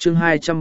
Chương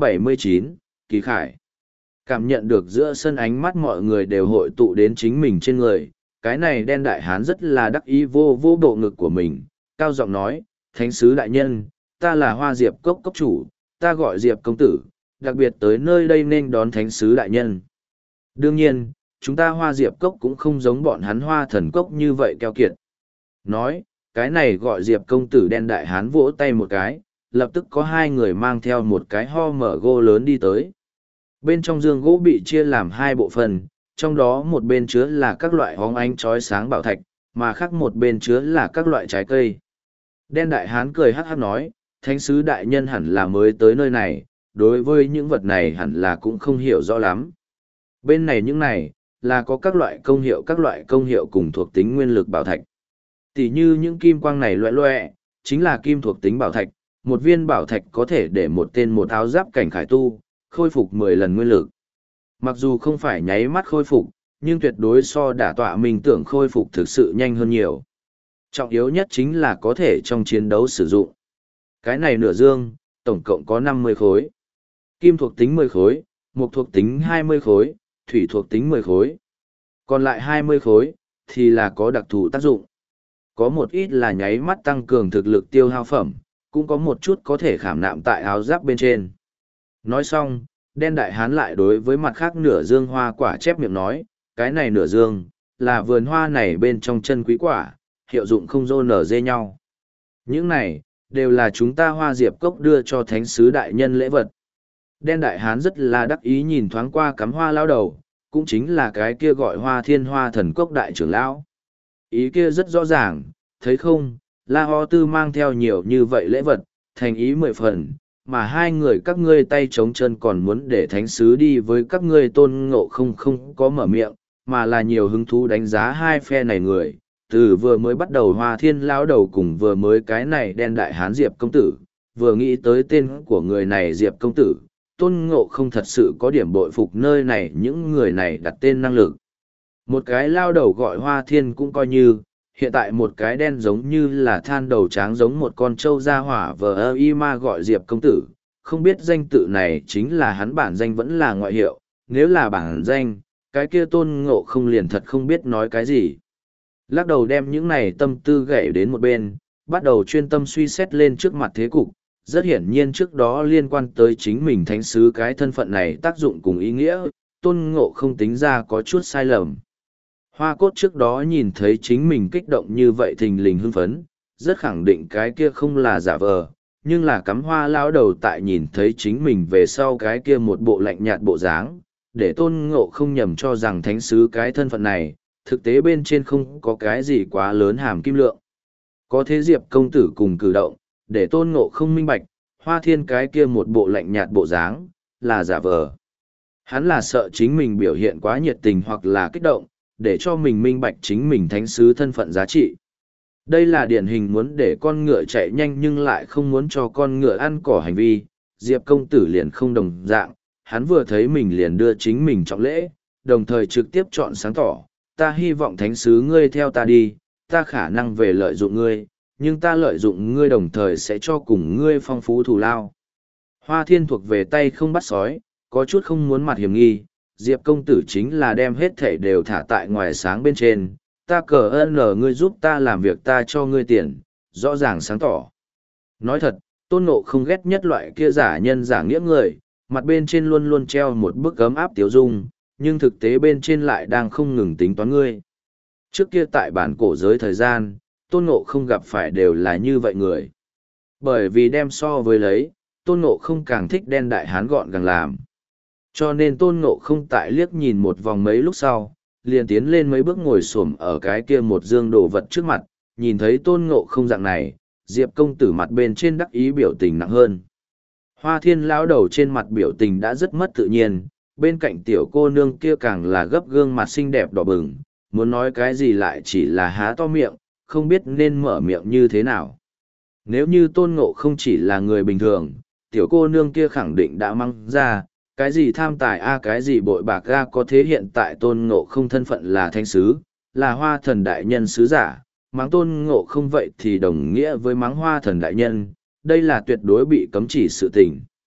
279, Kỳ Khải. Cảm nhận được giữa sân ánh mắt mọi người đều hội tụ đến chính mình trên người, cái này đen đại hán rất là đắc ý vô vô bộ ngực của mình, cao giọng nói, Thánh sứ đại nhân, ta là Hoa Diệp Cốc cốc chủ, ta gọi Diệp công tử, đặc biệt tới nơi đây nên đón Thánh sứ đại nhân. Đương nhiên, chúng ta Hoa Diệp Cốc cũng không giống bọn hắn Hoa Thần Cốc như vậy keo kiệt. Nói, cái này gọi Diệp công tử đen đại hán vỗ tay một cái, lập tức có hai người mang theo một cái ho mở gỗ lớn đi tới. Bên trong giường gỗ bị chia làm hai bộ phận, trong đó một bên chứa là các loại hóng ánh chói sáng bảo thạch, mà khác một bên chứa là các loại trái cây. Đen đại hán cười hắc hắc nói, Thánh sứ đại nhân hẳn là mới tới nơi này, đối với những vật này hẳn là cũng không hiểu rõ lắm. Bên này những này, là có các loại công hiệu cùng thuộc tính nguyên lực bảo thạch. Tỷ như những kim quang này loẹ loẹ, chính là kim thuộc tính bảo thạch, một viên bảo thạch có thể để một tên một áo giáp cảnh khải tu, khôi phục 10 lần nguyên lực. Mặc dù không phải nháy mắt khôi phục, nhưng tuyệt đối so đả tọa minh tưởng khôi phục thực sự nhanh hơn nhiều. Trọng yếu nhất chính là có thể trong chiến đấu sử dụng. Cái này nửa dương, tổng cộng có 50 khối. Kim thuộc tính 10 khối, mộc thuộc tính 20 khối, thủy thuộc tính 10 khối. Còn lại 20 khối, thì là có đặc thù tác dụng. Có một ít là nháy mắt tăng cường thực lực tiêu hao phẩm, cũng có một chút có thể khảm nạm tại áo giáp bên trên. Nói xong, đen đại hán lại đối với mặt khác nửa dương hoa quả chép miệng nói, cái này nửa dương, là vườn hoa này bên trong chân quý quả, hiệu dụng không dô nở dê nhau. Những này, đều là chúng ta Hoa Diệp Cốc đưa cho Thánh sứ đại nhân lễ vật. Đen đại hán rất là đắc ý nhìn thoáng qua cắm hoa lao đầu, cũng chính là cái kia gọi Hoa Thiên Hoa Thần Cốc đại trưởng lão. Ý kia rất rõ ràng, thấy không, La Ho Tư mang theo nhiều như vậy lễ vật, thành ý 10 phần, mà hai người các ngươi tay trống chân còn muốn để thánh sứ đi với các ngươi Tôn Ngộ không có mở miệng, mà là nhiều hứng thú đánh giá hai phe này người. Từ vừa mới bắt đầu Hoa Thiên lão đầu cùng vừa mới cái này đen đại hán Diệp công tử, vừa nghĩ tới tên của người này Diệp công tử, Tôn Ngộ không thật sự có điểm bội phục nơi này những người này đặt tên năng lực. Một cái lao đầu gọi Hoa Thiên cũng coi như, hiện tại một cái đen giống như là than đầu tráng giống một con trâu ra hỏa vờ y ma gọi Diệp công tử, không biết danh tự này chính là hắn bản danh vẫn là ngoại hiệu, nếu là bản danh, cái kia Tôn Ngộ không liền thật không biết nói cái gì. Lắc đầu đem những này tâm tư gãy đến một bên, bắt đầu chuyên tâm suy xét lên trước mặt thế cục, rất hiển nhiên trước đó liên quan tới chính mình thánh sứ cái thân phận này tác dụng cùng ý nghĩa, Tôn Ngộ không tính ra có chút sai lầm. Hoa cốt trước đó nhìn thấy chính mình kích động như vậy thình lình hưng phấn, rất khẳng định cái kia không là giả vờ, nhưng là cắm hoa lao đầu tại nhìn thấy chính mình về sau cái kia một bộ lạnh nhạt bộ dáng, để Tôn Ngộ không nhầm cho rằng thánh sứ cái thân phận này, thực tế bên trên không có cái gì quá lớn hàm kim lượng. Có thế Diệp công tử cùng cử động, để Tôn Ngộ không minh bạch, Hoa Thiên cái kia một bộ lạnh nhạt bộ dáng, là giả vờ. Hắn là sợ chính mình biểu hiện quá nhiệt tình hoặc là kích động, để cho mình minh bạch chính mình thánh sứ thân phận giá trị. Đây là điển hình muốn để con ngựa chạy nhanh nhưng lại không muốn cho con ngựa ăn cỏ hành vi, Diệp công tử liền không đồng dạng, hắn vừa thấy mình liền đưa chính mình trọng lễ, đồng thời trực tiếp chọn sáng tỏ, ta hy vọng thánh sứ ngươi theo ta đi, ta khả năng về lợi dụng ngươi, nhưng ta lợi dụng ngươi đồng thời sẽ cho cùng ngươi phong phú thù lao. Hoa Thiên thuộc về tay không bắt sói, có chút không muốn mặt hiểm nghi, Diệp công tử chính là đem hết thảy đều thả tại ngoài sáng bên trên, ta cờ ơn ngươi giúp ta làm việc ta cho ngươi tiền, rõ ràng sáng tỏ. Nói thật, Tôn Ngộ không ghét nhất loại kia giả nhân giả nghĩa người, mặt bên trên luôn luôn treo một bức ấm áp tiếu dung, nhưng thực tế bên trên lại đang không ngừng tính toán ngươi. Trước kia tại bản cổ giới thời gian, Tôn Ngộ không gặp phải đều là như vậy người. Bởi vì đem so với lấy, Tôn Ngộ không càng thích đen đại hán gọn gàng làm. Cho nên Tôn Ngộ không tại liếc nhìn một vòng mấy lúc sau, liền tiến lên mấy bước ngồi xổm ở cái kia một dương đồ vật trước mặt, nhìn thấy Tôn Ngộ không dạng này, Diệp công tử mặt bên trên đắc ý biểu tình nặng hơn. Hoa Thiên lão đầu trên mặt biểu tình đã rất mất tự nhiên, bên cạnh tiểu cô nương kia càng là gấp gương mặt xinh đẹp đỏ bừng, muốn nói cái gì lại chỉ là há to miệng, không biết nên mở miệng như thế nào. Nếu như Tôn Ngộ không chỉ là người bình thường, tiểu cô nương kia khẳng định đã mang ra, cái gì tham tài cái gì bội bạc có thế hiện tại Tôn Ngộ không thân phận là thánh sứ, là Hoa thần đại nhân sứ giả, mắng Tôn Ngộ không vậy thì đồng nghĩa với mắng Hoa thần đại nhân, đây là tuyệt đối bị cấm chỉ sự tình.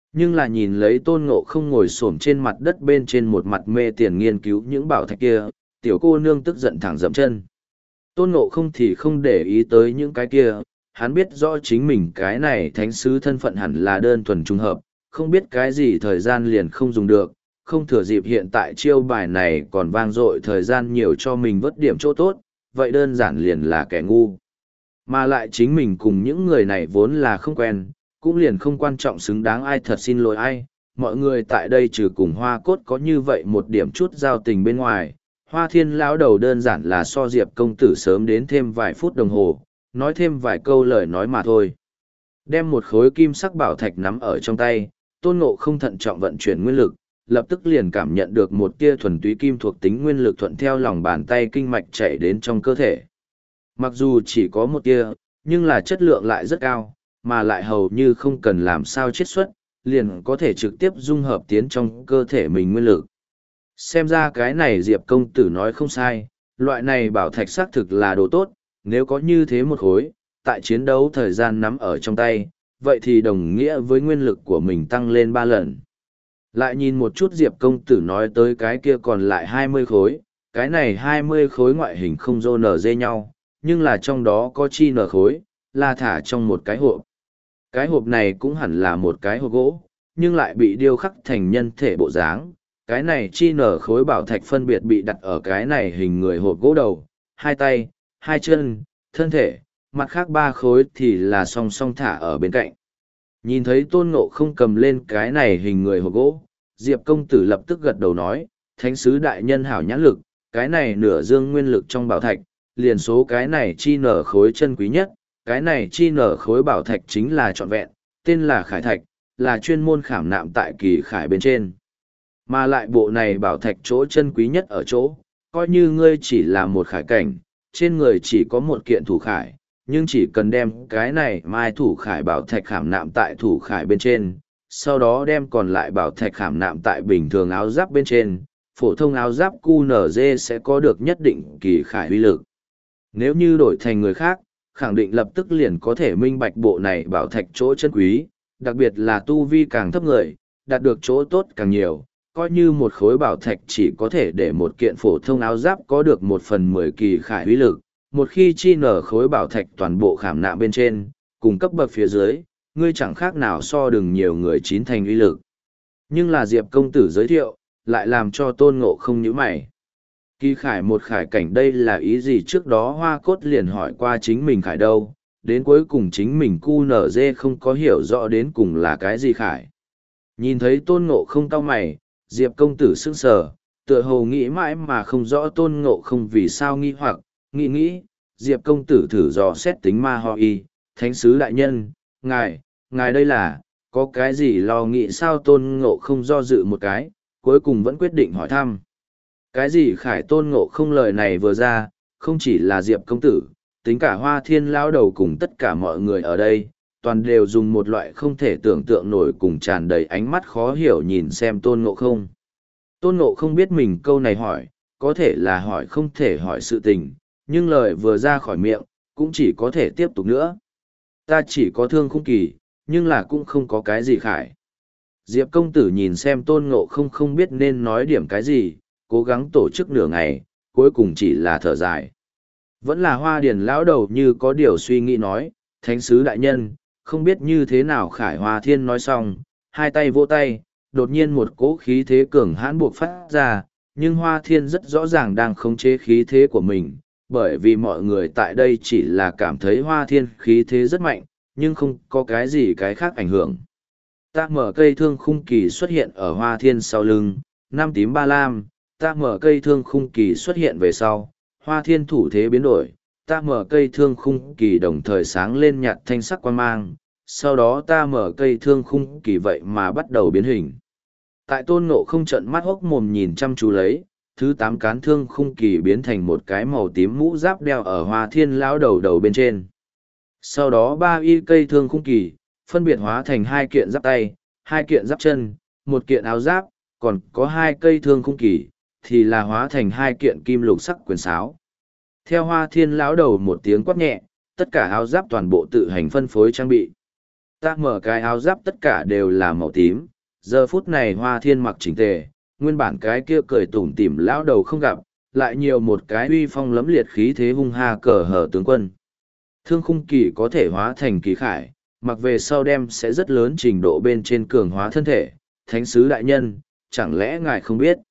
Nhưng là nhìn lấy Tôn Ngộ không ngồi xổm trên mặt đất bên trên một mặt mê tiền nghiên cứu những bảo thạch kia, tiểu cô nương tức giận thẳng dậm chân. Tôn Ngộ không thì không để ý tới những cái kia, hắn biết rõ chính mình cái này thánh sứ thân phận hẳn là đơn thuần trùng hợp, không biết cái gì thời gian liền không dùng được, không thừa dịp hiện tại chiêu bài này còn vang dội thời gian nhiều cho mình vớt điểm chỗ tốt, vậy đơn giản liền là kẻ ngu. Mà lại chính mình cùng những người này vốn là không quen, cũng liền không quan trọng xứng đáng ai thật xin lỗi ai, mọi người tại đây trừ cùng Hoa Cốt có như vậy một điểm chút giao tình bên ngoài. Hoa Thiên lão đầu đơn giản là so Diệp công tử sớm đến thêm vài phút đồng hồ, nói thêm vài câu lời nói mà thôi. Đem một khối kim sắc bảo thạch nắm ở trong tay, Tôn Ngộ không thận trọng vận chuyển nguyên lực, lập tức liền cảm nhận được một tia thuần túy kim thuộc tính nguyên lực thuận theo lòng bàn tay kinh mạch chạy đến trong cơ thể. Mặc dù chỉ có một tia, nhưng là chất lượng lại rất cao, mà lại hầu như không cần làm sao chiết xuất, liền có thể trực tiếp dung hợp tiến trong cơ thể mình nguyên lực. Xem ra cái này Diệp công tử nói không sai, loại này bảo thạch xác thực là đồ tốt, nếu có như thế một khối, tại chiến đấu thời gian nắm ở trong tay, vậy thì đồng nghĩa với nguyên lực của mình tăng lên 3 lần. Lại nhìn một chút Diệp công tử nói tới cái kia còn lại 20 khối, cái này 20 khối ngoại hình không rô nở dê nhau, nhưng là trong đó có chi nở khối, là thả trong một cái hộp. Cái hộp này cũng hẳn là một cái hộp gỗ, nhưng lại bị điêu khắc thành nhân thể bộ dáng. Cái này chi nở khối bảo thạch phân biệt bị đặt ở cái này hình người hộp gỗ đầu, hai tay, hai chân, thân thể, mặt khác 3 khối thì là song song thả ở bên cạnh. Nhìn thấy Tôn Ngộ không cầm lên cái này hình người hộp gỗ, Diệp công tử lập tức gật đầu nói, thánh sứ đại nhân hảo nhãn lực, cái này nửa dương nguyên lực trong bảo thạch, liền số cái này chi nở khối chân quý nhất, cái này chi nở khối bảo thạch chính là trọn vẹn, tên là khải thạch, là chuyên môn khảm nạm tại kỳ khải bên trên. Mà lại bộ này bảo thạch chỗ chân quý nhất ở chỗ, coi như ngươi chỉ là một khải cảnh, trên người chỉ có một kiện thủ khải, nhưng chỉ cần đem cái này mai thủ khải bảo thạch khảm nạm tại thủ khải bên trên, sau đó đem còn lại bảo thạch khảm nạm tại bình thường áo giáp bên trên, phổ thông áo giáp QNZ sẽ có được nhất định kỳ khải uy lực. Nếu như đổi thành người khác, khẳng định lập tức liền có thể minh bạch bộ này bảo thạch chỗ chân quý, đặc biệt là tu vi càng thấp người, đạt được chỗ tốt càng nhiều, coi như một khối bảo thạch chỉ có thể để một kiện phổ thông áo giáp có được 1/10 kỳ khải uy lực, một khi chi nở khối bảo thạch toàn bộ khảm nạm bên trên, cùng cấp bậc phía dưới, ngươi chẳng khác nào so đừng nhiều người chín thành uy lực. Nhưng là Diệp công tử giới thiệu, lại làm cho Tôn Ngộ không nhíu mày. Kỳ khải một khải cảnh đây là ý gì, trước đó Hoa Cốt liền hỏi qua chính mình khải đâu, đến cuối cùng chính mình QNZ không có hiểu rõ đến cùng là cái gì khải. Nhìn thấy Tôn Ngộ không cau mày, Diệp công tử sững sờ, tựa hồ nghĩ mãi mà không rõ Tôn Ngộ không vì sao nghi hoặc, nghĩ, Diệp công tử thử dò xét tính ma ho y, thánh sứ đại nhân, ngài đây là, có cái gì lo nghĩ sao? Tôn Ngộ không do dự một cái, cuối cùng vẫn quyết định hỏi thăm. Cái gì khải? Tôn Ngộ không lời này vừa ra, không chỉ là Diệp công tử, tính cả Hoa Thiên lão đầu cùng tất cả mọi người ở đây, toàn đều dùng một loại không thể tưởng tượng nổi cùng tràn đầy ánh mắt khó hiểu nhìn xem Tôn Ngộ không. Tôn Ngộ không biết mình câu này hỏi, có thể là hỏi không thể hỏi sự tình, nhưng lời vừa ra khỏi miệng, cũng chỉ có thể tiếp tục nữa. Ta chỉ có thương khung kỳ, nhưng là cũng không có cái gì khải. Diệp công tử nhìn xem Tôn Ngộ không biết nên nói điểm cái gì, cố gắng tổ chức nửa ngày, cuối cùng chỉ là thở dài. Vẫn là Hoa Điền lão đầu như có điều suy nghĩ nói, thánh sứ đại nhân, không biết như thế nào khải. Hoa Thiên nói xong, hai tay vỗ tay, đột nhiên một cỗ khí thế cường hãn buộc phát ra, nhưng Hoa Thiên rất rõ ràng đang khống chế khí thế của mình, bởi vì mọi người tại đây chỉ là cảm thấy Hoa Thiên khí thế rất mạnh, nhưng không có cái gì cái khác ảnh hưởng. Ta mở cây thương khung kỳ xuất hiện ở Hoa Thiên sau lưng, năm tím ba lam, ta mở cây thương khung kỳ xuất hiện về sau, Hoa Thiên thủ thế biến đổi, ta mở cây thương khung kỳ đồng thời sáng lên nhạt thanh sắc quang mang, sau đó ta mở cây thương khung kỳ vậy mà bắt đầu biến hình. Tại Tôn Ngộ không trận mắt hốc mồm nhìn chăm chú lấy, thứ 8 cán thương khung kỳ biến thành một cái màu tím mũ giáp đeo ở Hoa Thiên lão đầu bên trên. Sau đó 3 y cây thương khung kỳ, phân biệt hóa thành 2 kiện giáp tay, 2 kiện giáp chân, 1 kiện áo giáp, còn có 2 cây thương khung kỳ, thì là hóa thành 2 kiện kim lục sắc quyền sáo. Theo Hoa Thiên lão đầu một tiếng quát nhẹ, tất cả áo giáp toàn bộ tự hành phân phối trang bị. Ta mở cái áo giáp tất cả đều là màu tím, giờ phút này Hoa Thiên mặc chỉnh tề, nguyên bản cái kia cười tủm tỉm lão đầu không gặp, lại nhiều một cái uy phong lẫm liệt khí thế hung ha cờ hở tướng quân. Thương khung kỳ có thể hóa thành kỳ khải, mặc về sau đem sẽ rất lớn trình độ bên trên cường hóa thân thể, thánh sứ đại nhân, chẳng lẽ ngài không biết.